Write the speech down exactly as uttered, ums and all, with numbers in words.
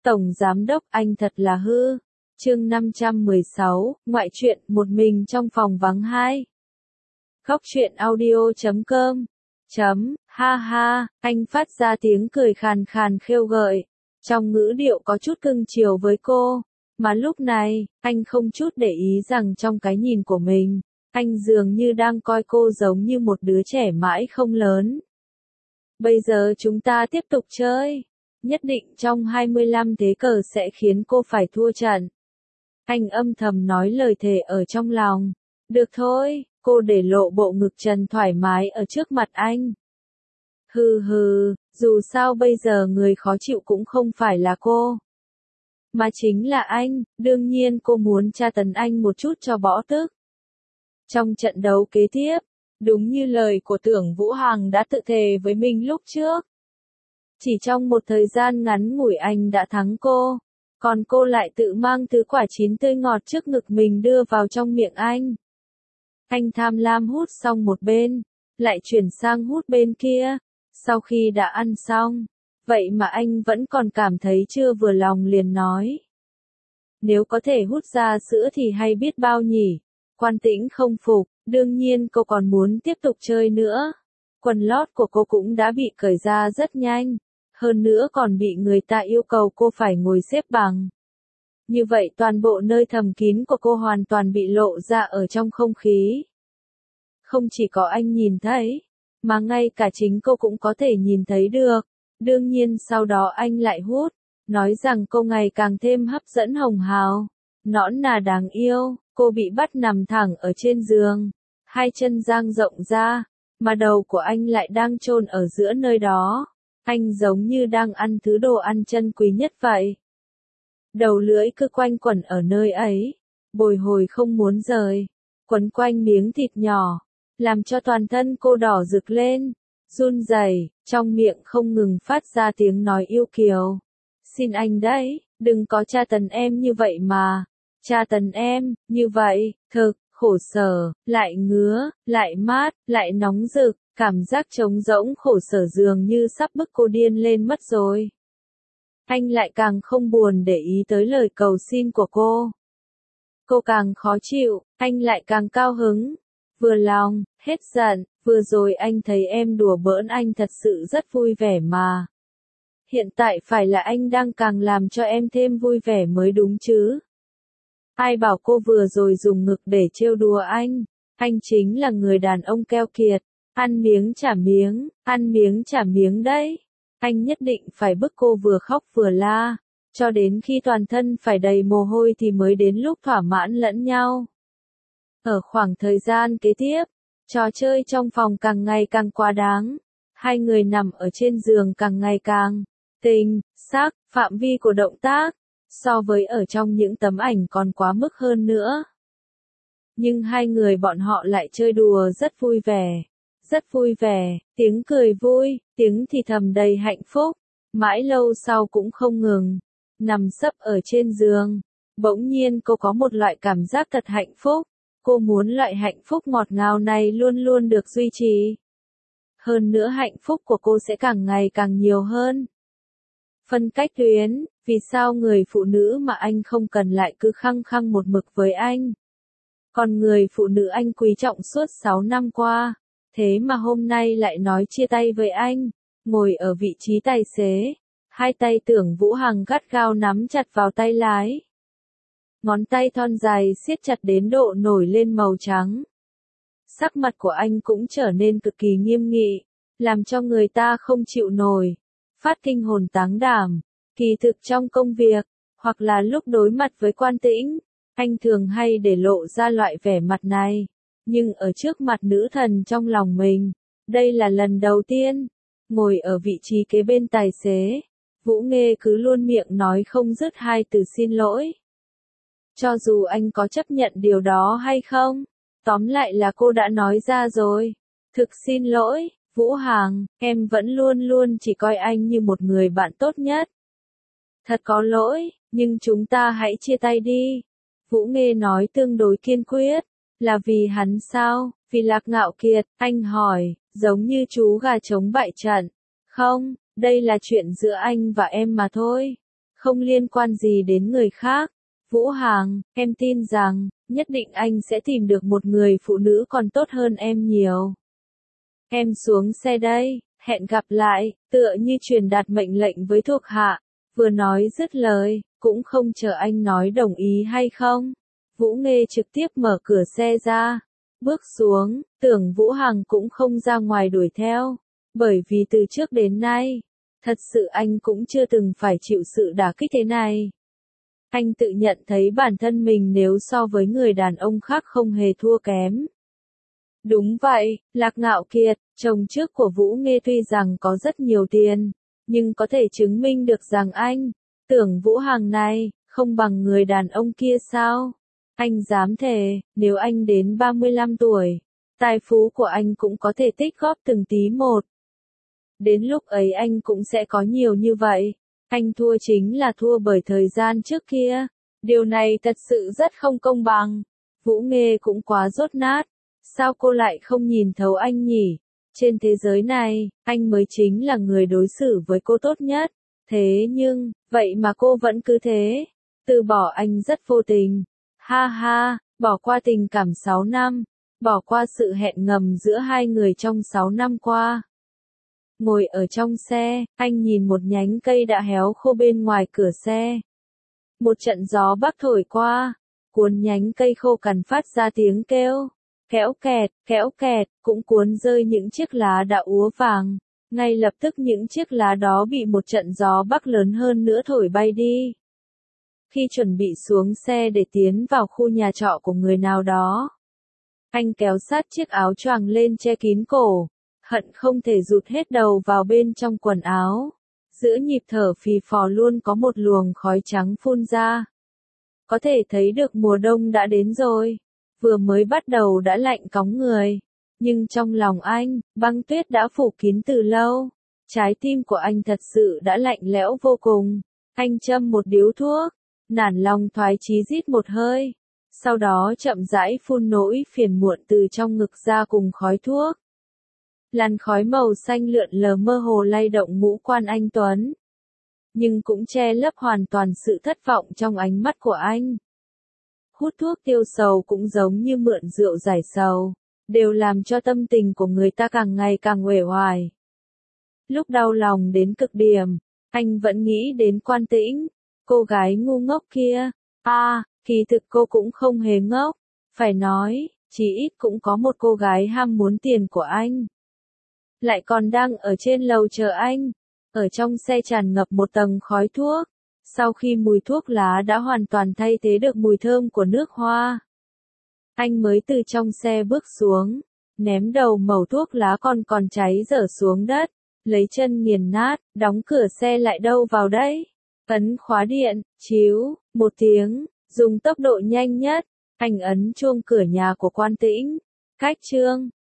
Tổng Giám Đốc anh thật là hư. Chương năm trăm mười sáu, ngoại truyện, một mình trong phòng vắng hai. Góc truyện audio chấm com. Chấm, ha ha, anh phát ra tiếng cười khàn khàn khêu gợi. Trong ngữ điệu có chút cưng chiều với cô. Mà lúc này, anh không chút để ý rằng trong cái nhìn của mình, anh dường như đang coi cô giống như một đứa trẻ mãi không lớn. Bây giờ chúng ta tiếp tục chơi. Nhất định trong hai mươi lăm thế cờ sẽ khiến cô phải thua trận. Anh âm thầm nói lời thề ở trong lòng. Được thôi, cô để lộ bộ ngực trần thoải mái ở trước mặt anh. Hừ hừ, dù sao bây giờ người khó chịu cũng không phải là cô, mà chính là anh, đương nhiên cô muốn tra tấn anh một chút cho bỏ tức. Trong trận đấu kế tiếp, đúng như lời của Tưởng Vũ Hằng đã tự thề với mình lúc trước. Chỉ trong một thời gian ngắn ngủi anh đã thắng cô, còn cô lại tự mang thứ quả chín tươi ngọt trước ngực mình đưa vào trong miệng anh. Anh tham lam hút xong một bên, lại chuyển sang hút bên kia, sau khi đã ăn xong, vậy mà anh vẫn còn cảm thấy chưa vừa lòng liền nói. Nếu có thể hút ra sữa thì hay biết bao nhỉ. Quan Tĩnh không phục, đương nhiên cô còn muốn tiếp tục chơi nữa. Quần lót của cô cũng đã bị cởi ra rất nhanh, hơn nữa còn bị người ta yêu cầu cô phải ngồi xếp bằng. Như vậy toàn bộ nơi thầm kín của cô hoàn toàn bị lộ ra ở trong không khí. Không chỉ có anh nhìn thấy, mà ngay cả chính cô cũng có thể nhìn thấy được. Đương nhiên sau đó anh lại hút, nói rằng cô ngày càng thêm hấp dẫn hồng hào, nõn nà đáng yêu. Cô bị bắt nằm thẳng ở trên giường, hai chân dang rộng ra, mà đầu của anh lại đang chôn ở giữa nơi đó. Anh giống như đang ăn thứ đồ ăn chân quý nhất vậy. Đầu lưỡi cứ quanh quẩn ở nơi ấy, bồi hồi không muốn rời, quấn quanh miếng thịt nhỏ, làm cho toàn thân cô đỏ rực lên, run rẩy, trong miệng không ngừng phát ra tiếng nói yêu kiều. Xin anh đấy, đừng có tra tấn em như vậy mà. Tra tấn em, như vậy, thực, khổ sở, lại ngứa, lại mát, lại nóng rực, cảm giác trống rỗng khổ sở dường như sắp bức cô điên lên mất rồi. Anh lại càng không buồn để ý tới lời cầu xin của cô. Cô càng khó chịu, anh lại càng cao hứng, vừa lòng, hết giận, vừa rồi anh thấy em đùa bỡn anh thật sự rất vui vẻ mà. Hiện tại phải là anh đang càng làm cho em thêm vui vẻ mới đúng chứ. Ai bảo cô vừa rồi dùng ngực để trêu đùa anh, anh chính là người đàn ông keo kiệt, ăn miếng trả miếng, ăn miếng trả miếng đấy. Anh nhất định phải bức cô vừa khóc vừa la, cho đến khi toàn thân phải đầy mồ hôi thì mới đến lúc thỏa mãn lẫn nhau. Ở khoảng thời gian kế tiếp, trò chơi trong phòng càng ngày càng quá đáng, hai người nằm ở trên giường càng ngày càng tình, sắc, phạm vi của động tác so với ở trong những tấm ảnh còn quá mức hơn nữa. Nhưng hai người bọn họ lại chơi đùa rất vui vẻ, rất vui vẻ, tiếng cười vui, tiếng thì thầm đầy hạnh phúc, mãi lâu sau cũng không ngừng. Nằm sấp ở trên giường, bỗng nhiên cô có một loại cảm giác thật hạnh phúc, cô muốn loại hạnh phúc ngọt ngào này luôn luôn được duy trì. Hơn nữa hạnh phúc của cô sẽ càng ngày càng nhiều hơn. Phân cách tuyến, vì sao người phụ nữ mà anh không cần lại cứ khăng khăng một mực với anh? Còn người phụ nữ anh quý trọng suốt sáu năm qua, thế mà hôm nay lại nói chia tay với anh, ngồi ở vị trí tài xế, hai tay Tưởng Vũ Hằng gắt gao nắm chặt vào tay lái. Ngón tay thon dài siết chặt đến độ nổi lên màu trắng. Sắc mặt của anh cũng trở nên cực kỳ nghiêm nghị, làm cho người ta không chịu nổi. Phát kinh hồn táng đảm, kỳ thực trong công việc, hoặc là lúc đối mặt với Quan Tĩnh, anh thường hay để lộ ra loại vẻ mặt này. Nhưng ở trước mặt nữ thần trong lòng mình, đây là lần đầu tiên, ngồi ở vị trí kế bên tài xế, Vũ Nghê cứ luôn miệng nói không dứt hai từ xin lỗi. Cho dù anh có chấp nhận điều đó hay không, tóm lại là cô đã nói ra rồi. Thực xin lỗi, Vũ Hằng, em vẫn luôn luôn chỉ coi anh như một người bạn tốt nhất. Thật có lỗi, nhưng chúng ta hãy chia tay đi. Vũ Nghê nói tương đối kiên quyết. Là vì hắn sao? Vì Lạc Ngạo Kiệt, anh hỏi, giống như chú gà trống bại trận. Không, đây là chuyện giữa anh và em mà thôi. không liên quan gì đến người khác. Vũ Hằng, em tin rằng, nhất định anh sẽ tìm được một người phụ nữ còn tốt hơn em nhiều. Em xuống xe đây, hẹn gặp lại, tựa như truyền đạt mệnh lệnh với thuộc hạ. Vừa nói dứt lời, cũng không chờ anh nói đồng ý hay không. Vũ Nghê trực tiếp mở cửa xe ra, bước xuống, tưởng Vũ Hằng cũng không ra ngoài đuổi theo. Bởi vì từ trước đến nay, thật sự anh cũng chưa từng phải chịu sự đả kích thế này. Anh tự nhận thấy bản thân mình nếu so với người đàn ông khác không hề thua kém. Đúng vậy, Lạc Ngạo Kiệt, chồng trước của Vũ Nghê tuy rằng có rất nhiều tiền, nhưng có thể chứng minh được rằng anh, tưởng Vũ Hằng này, không bằng người đàn ông kia sao? Anh dám thề, nếu anh đến ba mươi lăm tuổi, tài phú của anh cũng có thể tích góp từng tí một. Đến lúc ấy anh cũng sẽ có nhiều như vậy. Anh thua chính là thua bởi thời gian trước kia. Điều này thật sự rất không công bằng. Vũ Nghê cũng quá dốt nát. Sao cô lại không nhìn thấu anh nhỉ? Trên thế giới này, anh mới chính là người đối xử với cô tốt nhất. Thế nhưng, vậy mà cô vẫn cứ thế. Từ bỏ anh rất vô tình. Ha ha, bỏ qua tình cảm sáu năm. Bỏ qua sự hẹn ngầm giữa hai người trong sáu năm qua. Ngồi ở trong xe, anh nhìn một nhánh cây đã héo khô bên ngoài cửa xe. Một trận gió bắc thổi qua, cuốn nhánh cây khô cằn phát ra tiếng kêu. Kéo kẹt, kéo kẹt, cũng cuốn rơi những chiếc lá đã úa vàng. Ngay lập tức những chiếc lá đó bị một trận gió bắc lớn hơn nữa thổi bay đi. Khi chuẩn bị xuống xe để tiến vào khu nhà trọ của người nào đó, anh kéo sát chiếc áo choàng lên che kín cổ, hận không thể rụt hết đầu vào bên trong quần áo. Giữa nhịp thở phì phò luôn có một luồng khói trắng phun ra. Có thể thấy được mùa đông đã đến rồi. Vừa mới bắt đầu đã lạnh cóng người. Nhưng trong lòng anh, băng tuyết đã phủ kín từ lâu. Trái tim của anh thật sự đã lạnh lẽo vô cùng. Anh châm một điếu thuốc, nản lòng thoái chí rít một hơi. Sau đó chậm rãi phun nỗi phiền muộn từ trong ngực ra cùng khói thuốc. Làn khói màu xanh lượn lờ mơ hồ lay động ngũ quan anh Tuấn. Nhưng cũng che lấp hoàn toàn sự thất vọng trong ánh mắt của anh. Hút thuốc tiêu sầu cũng giống như mượn rượu giải sầu, đều làm cho tâm tình của người ta càng ngày càng uể oải. Lúc đau lòng đến cực điểm, anh vẫn nghĩ đến Quan Tĩnh, cô gái ngu ngốc kia. À, kỳ thực cô cũng không hề ngốc, phải nói, chỉ ít cũng có một cô gái ham muốn tiền của anh. Lại còn đang ở trên lầu chờ anh. Ở trong xe tràn ngập một tầng khói thuốc. Sau khi mùi thuốc lá đã hoàn toàn thay thế được mùi thơm của nước hoa, anh mới từ trong xe bước xuống, ném đầu mẩu thuốc lá còn còn cháy dở xuống đất, lấy chân nghiền nát, đóng cửa xe lại đâu vào đấy. Ấn khóa điện, chíu, một tiếng, dùng tốc độ nhanh nhất, anh ấn chuông cửa nhà của Quan Tĩnh. Cách chương